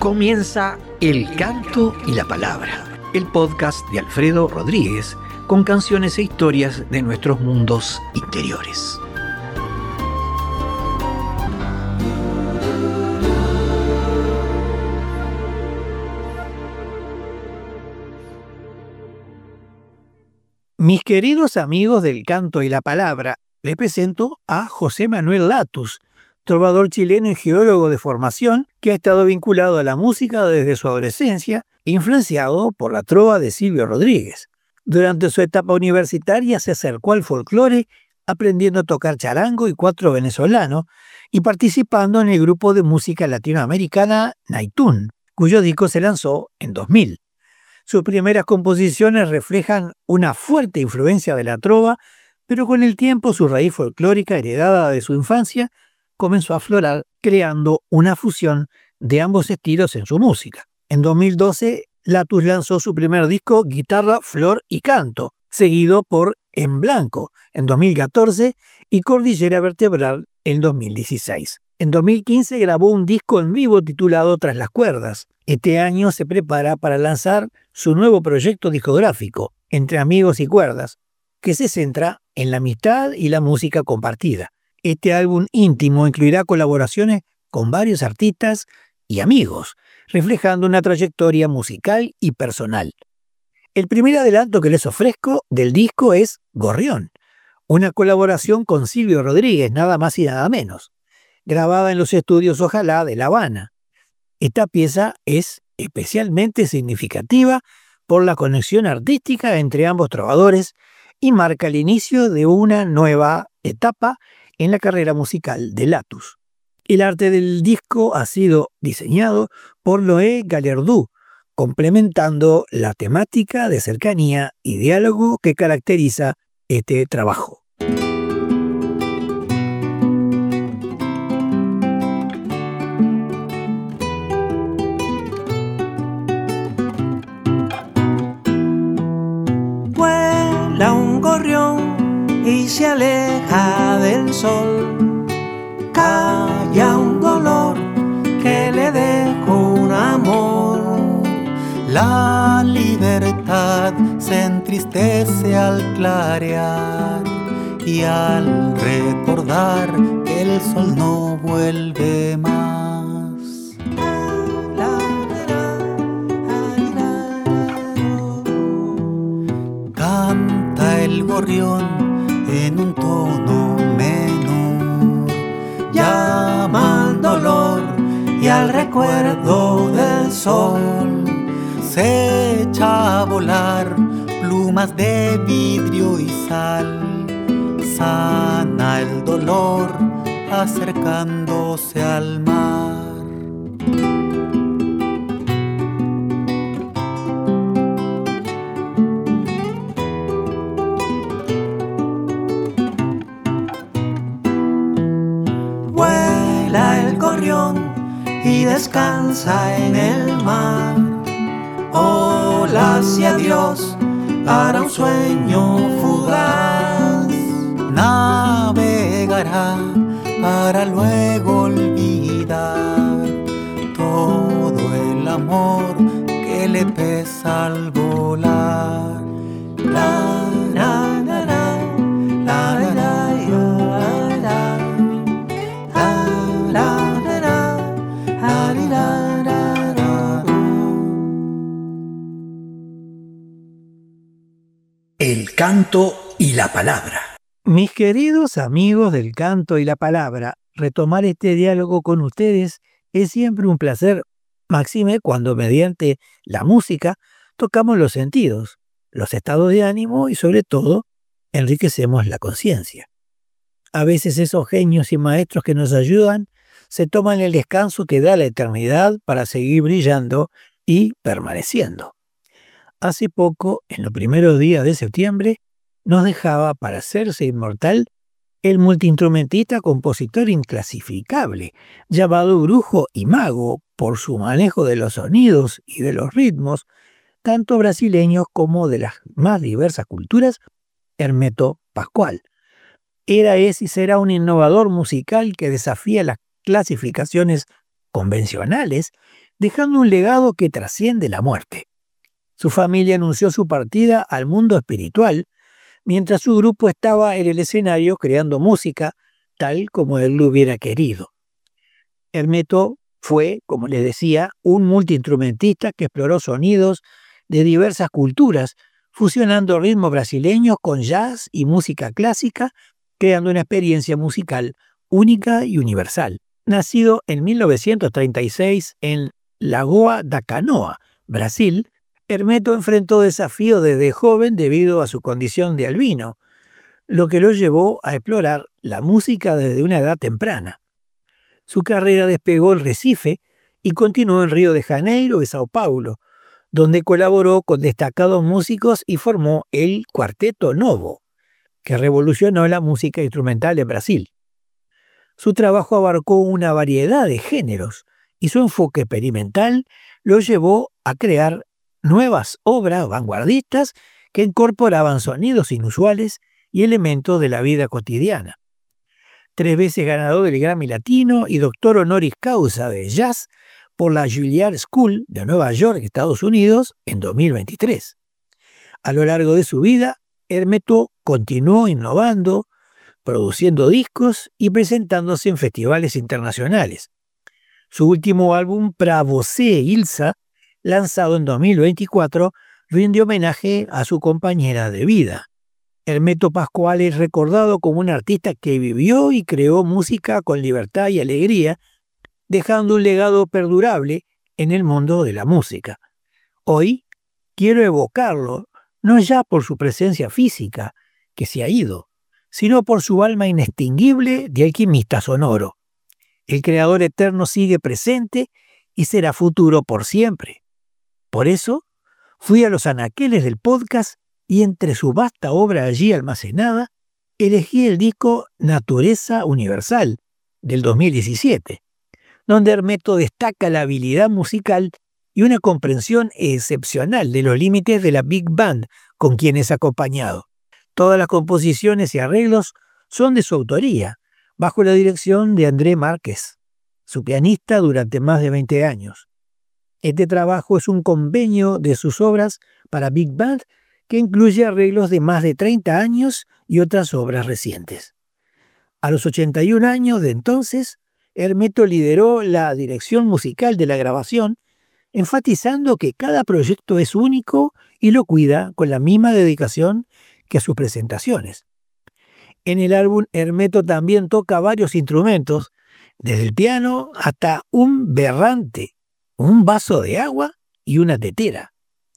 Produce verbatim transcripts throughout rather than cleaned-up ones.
Comienza El Canto y la Palabra, el podcast de Alfredo Rodríguez, con canciones e historias de nuestros mundos interiores. Mis queridos amigos del Canto y la Palabra, les presento a José Manuel Latus, trovador chileno y geólogo de formación que ha estado vinculado a la música desde su adolescencia, influenciado por la trova de Silvio Rodríguez. Durante su etapa universitaria se acercó al folclore, aprendiendo a tocar charango y cuatro venezolano, y participando en el grupo de música latinoamericana Naitún, cuyo disco se lanzó en dos mil. Sus primeras composiciones reflejan una fuerte influencia de la trova, pero con el tiempo su raíz folclórica heredada de su infancia comenzó a aflorar, creando una fusión de ambos estilos en su música. En dos mil doce, Latus lanzó su primer disco Guitarra, Flor y Canto, seguido por En Blanco en dos mil catorce y Cordillera Vertebral en dos mil dieciséis. En dos mil quince grabó un disco en vivo titulado Tras las Cuerdas. Este año se prepara para lanzar su nuevo proyecto discográfico, Entre Amigos y Cuerdas, que se centra en la amistad y la música compartida. Este álbum íntimo incluirá colaboraciones con varios artistas y amigos, reflejando una trayectoria musical y personal. El primer adelanto que les ofrezco del disco es Gorrión, una colaboración con Silvio Rodríguez, nada más y nada menos, grabada en los estudios Ojalá de La Habana. Esta pieza es especialmente significativa por la conexión artística entre ambos trovadores y marca el inicio de una nueva etapa en la carrera musical de Latus. El arte del disco ha sido diseñado por Noé Gallardú, complementando la temática de cercanía y diálogo que caracteriza este trabajo. Vuela un gorrión y se aleja del sol, calla un dolor que le dejó un amor. La libertad se entristece al clarear y al recordar que el sol no vuelve más. Canta el gorrión en un tono menor, llama al dolor y al recuerdo del sol. Se echa a volar plumas de vidrio y sal, sana el dolor acercándose al mar. Y descansa en el mar, olas y adiós para un sueño fugaz. Navegará para luego olvidar todo el amor que le pesa al volar. La, la, la, la, la, la, la. El Canto y la Palabra. Mis queridos amigos del Canto y la Palabra, retomar este diálogo con ustedes es siempre un placer, máxime cuando mediante la música tocamos los sentidos, los estados de ánimo y sobre todo enriquecemos la conciencia. A veces esos genios y maestros que nos ayudan se toman el descanso que da la eternidad para seguir brillando y permaneciendo. Hace poco, en los primeros días de septiembre, nos dejaba para hacerse inmortal el multiinstrumentista compositor inclasificable, llamado brujo y mago por su manejo de los sonidos y de los ritmos, tanto brasileños como de las más diversas culturas, Hermeto Pascoal. Era, es y será un innovador musical que desafía las clasificaciones convencionales, dejando un legado que trasciende la muerte. Su familia anunció su partida al mundo espiritual, mientras su grupo estaba en el escenario creando música tal como él lo hubiera querido. Hermeto fue, como les decía, un multiinstrumentista que exploró sonidos de diversas culturas, fusionando ritmos brasileños con jazz y música clásica, creando una experiencia musical única y universal. Nacido en mil novecientos treinta y seis en Lagoa da Canoa, Brasil, Hermeto enfrentó desafíos desde joven debido a su condición de albino, lo que lo llevó a explorar la música desde una edad temprana. Su carrera despegó en Recife y continuó en Río de Janeiro y Sao Paulo, donde colaboró con destacados músicos y formó el Cuarteto Novo, que revolucionó la música instrumental en Brasil. Su trabajo abarcó una variedad de géneros y su enfoque experimental lo llevó a crear nuevas obras vanguardistas que incorporaban sonidos inusuales y elementos de la vida cotidiana. Tres veces ganador del Grammy Latino y doctor honoris causa de jazz por la Juilliard School de Nueva York, Estados Unidos, en dos mil veintitrés. A lo largo de su vida, Hermeto continuó innovando, produciendo discos y presentándose en festivales internacionales. Su último álbum, Pra Você Ilsa, lanzado en dos mil veinticuatro, rinde homenaje a su compañera de vida. Hermeto Pascoal es recordado como un artista que vivió y creó música con libertad y alegría, dejando un legado perdurable en el mundo de la música. Hoy quiero evocarlo, no ya por su presencia física, que se ha ido, sino por su alma inextinguible de alquimista sonoro. El creador eterno sigue presente y será futuro por siempre. Por eso, fui a los anaqueles del podcast y entre su vasta obra allí almacenada, elegí el disco Naturaleza Universal, del dos mil diecisiete, donde Hermeto destaca la habilidad musical y una comprensión excepcional de los límites de la Big Band con quien es acompañado. Todas las composiciones y arreglos son de su autoría, bajo la dirección de André Márquez, su pianista durante más de veinte años. Este trabajo es un convenio de sus obras para Big Band que incluye arreglos de más de treinta años y otras obras recientes. A los ochenta y un años de entonces, Hermeto lideró la dirección musical de la grabación, enfatizando que cada proyecto es único y lo cuida con la misma dedicación que a sus presentaciones. En el álbum, Hermeto también toca varios instrumentos, desde el piano hasta un berrante, un vaso de agua y una tetera.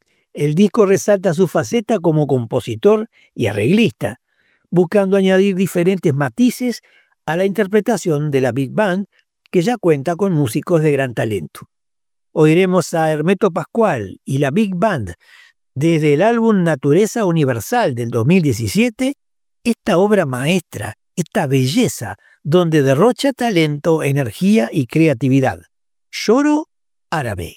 El disco resalta su faceta como compositor y arreglista, buscando añadir diferentes matices a la interpretación de la Big Band, que ya cuenta con músicos de gran talento. Oiremos a Hermeto Pascoal y la Big Band desde el álbum Naturaleza Universal del dos mil diecisiete, esta obra maestra, esta belleza, donde derrocha talento, energía y creatividad. Choro árabe.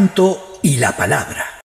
canto y la palabra.